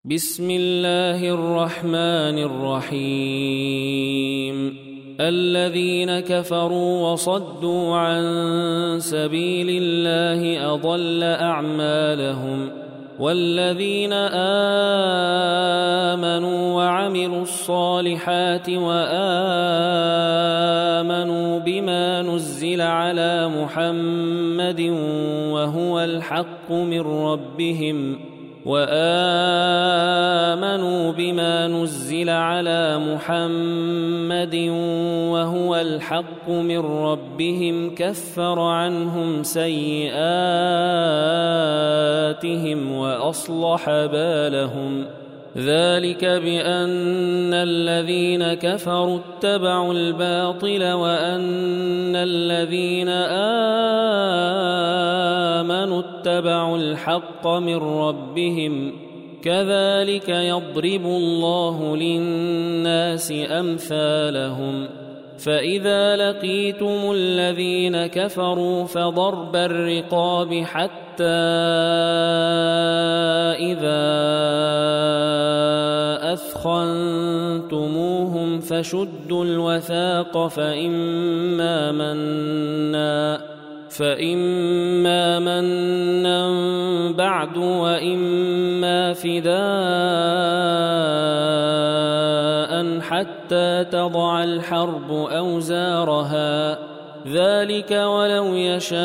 بسم الله الرحمن الرحيم الذين كفروا وصدوا عن سبيل الله أضل أعمالهم والذين آمنوا وعملوا الصالحات وآمنوا بما نزل على محمد وهو الحق من ربهم وآمنوا بما نزل على محمد وهو الحق من ربهم كفر عنهم سيئاتهم وأصلح بالهم ذلك بأن الذين كفروا اتبعوا الباطل وأن الذين آمنوا اتبعوا الحق من ربهم كذلك يضرب الله للناس أمثالهم فإذا لقيتم الذين كفروا فضرب الرقاب حتى إذا أثخنتموهم فشدوا الوثاق فإما منا بعد وإما فداء حتى تضع الحرب أوزارها ذلك ولو يشاء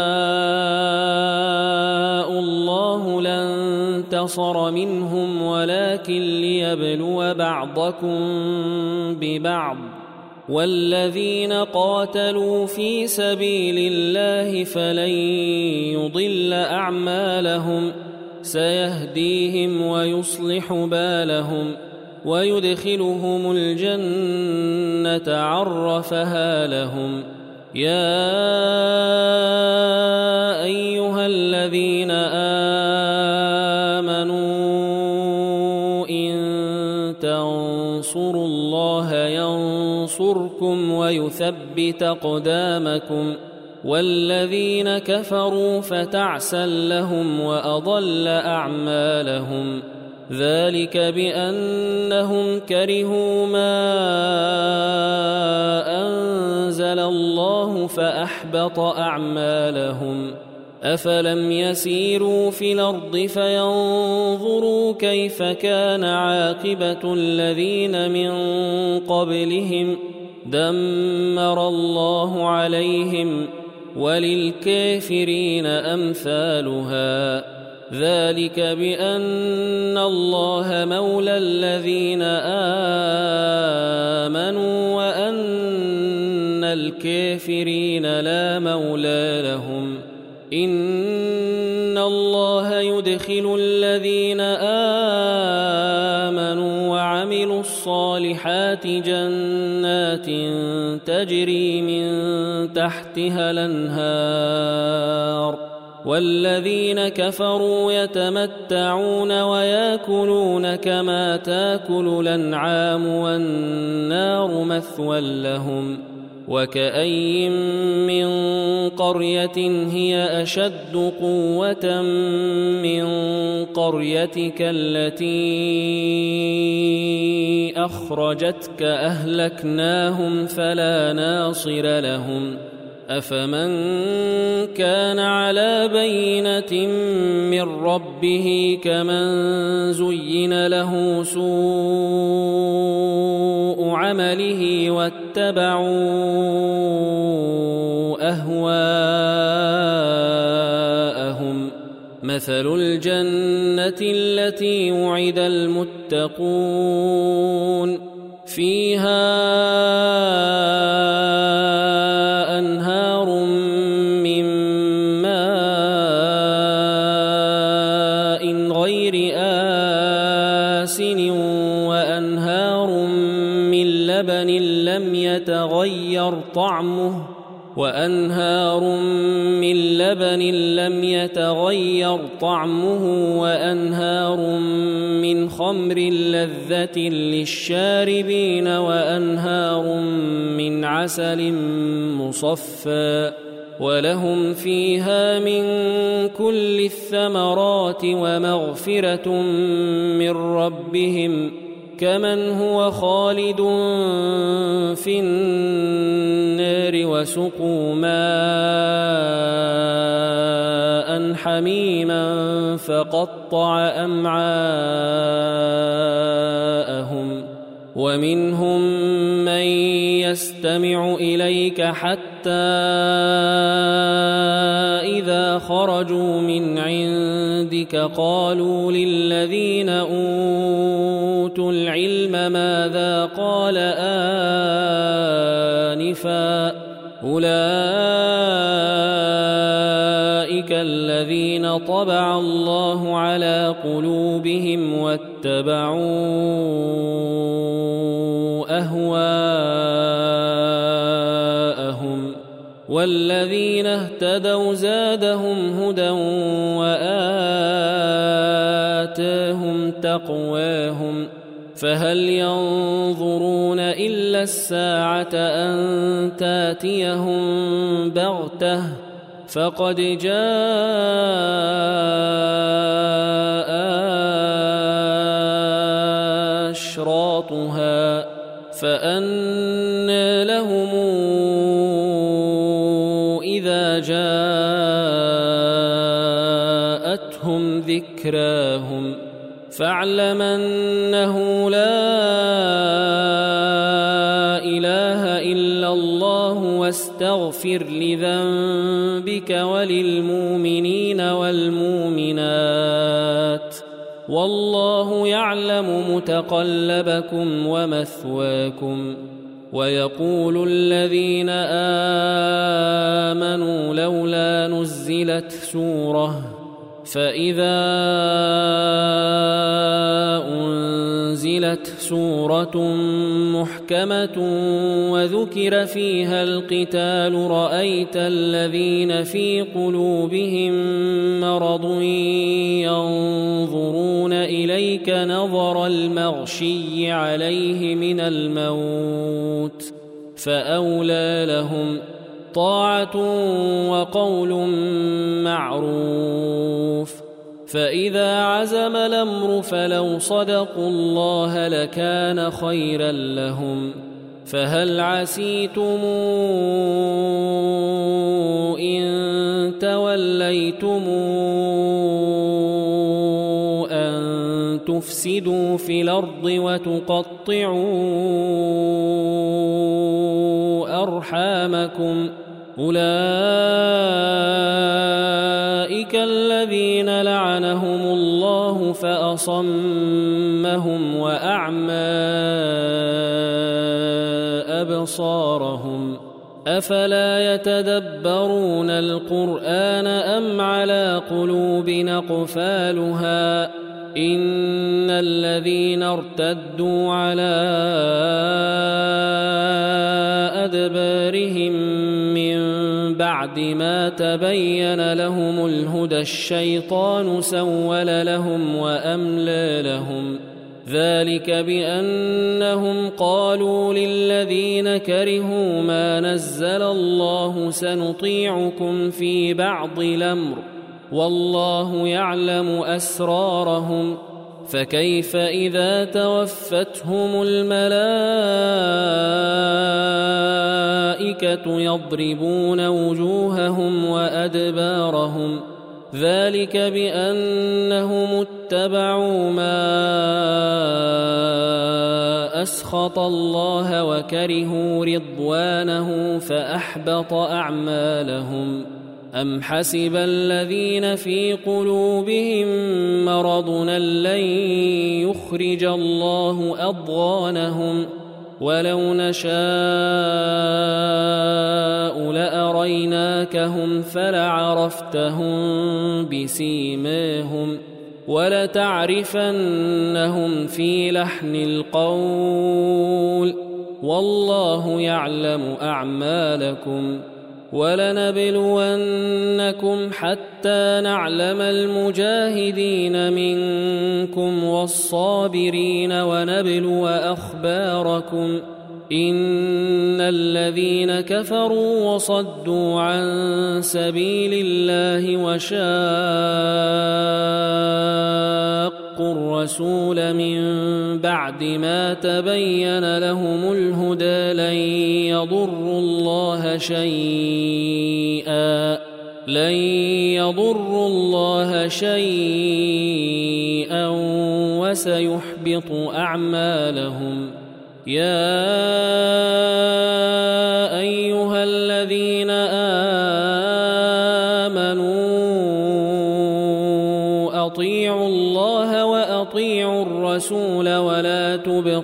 الله لانتصر منهم ولكن ليبلو بعضكم ببعض والذين قاتلوا في سبيل الله فلن يضل أعمالهم سيهديهم ويصلح بالهم ويدخلهم الجنة عرفها لهم يا أيها الذين آمنوا إن تنصروا الله ينصركم ويثبت أقدامكم والذين كفروا فتعسا لهم وأضل أعمالهم ذلك بأنهم كرهوا ما أنزل الله فأحبط أعمالهم أفلم يسيروا في الأرض فينظروا كيف كان عاقبة الذين من قبلهم دمر الله عليهم وللكافرين أمثالها ذلك بأن الله مولى الذين آمنوا وأن الكافرين لا مولى لهم إن الله يدخل الذين آمنوا وعملوا الصالحات جنات تجري من تحتها الأنهار والذين كفروا يتمتعون ويأكلون كما تأكل الأنعام والنار مثوى لهم وكأين من قرية هي أشد قوة من قريتك التي أخرجتك أهلكناهم فلا ناصر لهم أفمن كان على بينة من ربه كمن زين له سوء عمله واتبعوا أهواءهم مثل الجنة التي وعد المتقون فيها أنهار من ماء غير آسن وأنهار من لبن لم يتغير طعمه وأنهار من خمر لذة للشاربين وأنهار من عسل مصفى ولهم فيها من كل الثمرات ومغفرة من ربهم كمن هو خالد في النار وسقوا ماء حميما فقطع أمعاءهم ومنهم من يستمع إليك حتى إذا خرجوا من عندك قالوا للذين أوتوا العلم ماذا قال آنفا أولئك الذين طبع الله على قلوبهم واتبعوا أهواءهم والذين اهتدوا زادهم هدى وآتاهم تقواهم فهل ينظرون إلا الساعة أن تاتيهم بغتة فقد جاء أشراطها فأنى لهم إذا جاءتهم ذكراهم فاعلم أنه لا إله إلا الله واستغفر لذنبك وللمؤمنين والمؤمنات والله يعلم متقلبكم ومثواكم ويقول الذين آمنوا لولا نزلت سورة فإذا أنزلت سورة محكمة وذكر فيها القتال رأيت الذين في قلوبهم مرض ينظرون إليك نظر المغشي عليه من الموت فأولى لهم طاعة وقول معروف فإذا عزم الأمر فلو صدقوا الله لكان خيرا لهم فهل عسيتم إن توليتم أن تفسدوا في الأرض وتقطعوا أرحامكم أولئك الذين لعنهم الله فأصمهم وأعمى أبصارهم أفلا يتدبرون القرآن أم على قلوب أقفالها إن الذين ارتدوا على أدبارهم من بعد ما تبين لهم الهدى الشيطان سول لهم وأملى لهم ذلك بأنهم قالوا للذين كرهوا ما نزل الله سنطيعكم في بعض الأمر والله يعلم أسرارهم فكيف إذا توفتهم الملائكة يضربون وجوههم وأدبارهم ذلك بأنهم اتبعوا ما أسخط الله وكرهوا رضوانه فأحبط أعمالهم أم حسب الذين في قلوبهم مرض لن يخرج الله أضغانهم ولو نشاء لأريناكهم فلعرفتهم بسيماهم ولتعرفنهم في لحن القول والله يعلم أعمالكم ولنبلونكم حتى نعلم المجاهدين منكم والصابرين ونبلو أخباركم إن الذين كفروا وصدوا عن سبيل الله وشاقوا الرسول من بعد ما تبين لهم الهدى لن يضروا الله شيئا وسيحبط أعمالهم. يا أيها الذين آمنوا أطيعوا الله وأطيعوا الرسول ولا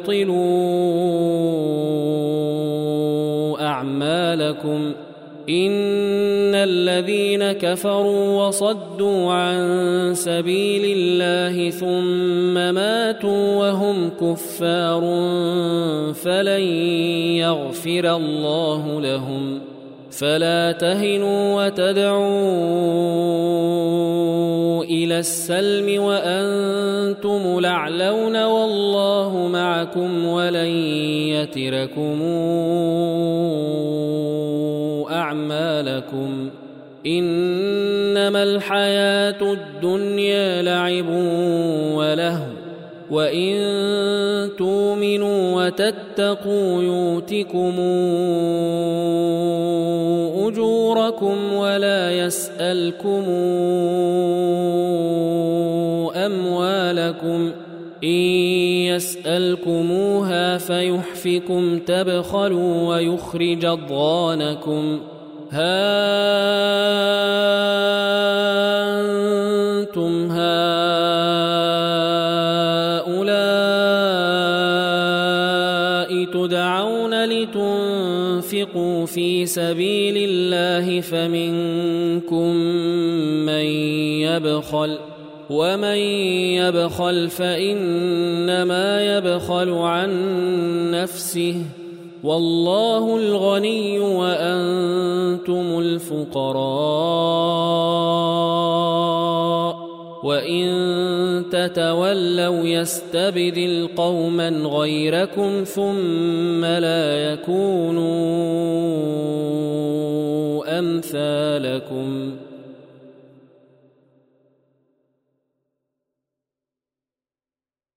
تبطلوا أعمالكم. إن الذين كفروا وصدوا عن سبيل الله ثم ماتوا وهم كفار فلن يغفر الله لهم. فلا تهنوا وتدعوا إلى السلم وأنتم الأعلون والله معكم ولن يتركم أعمالكم. إنما الحياة الدنيا لعب ولهو وإن تؤمنوا وتتقوا يؤتكم أجوركم ولا يسألكم أموالكم. إن يسألكموها فيحفكم تبخلوا ويخرج أضغانكم. ها أنتم هؤلاء تدعون لتنفقوا في سبيل الله فمنكم من يبخل ومن يبخل فإنما يبخل عن نفسه والله الغني وأنتم الفقراء وإن تتولوا يستبدل قوما غيركم ثم لا يكونوا أمثالكم.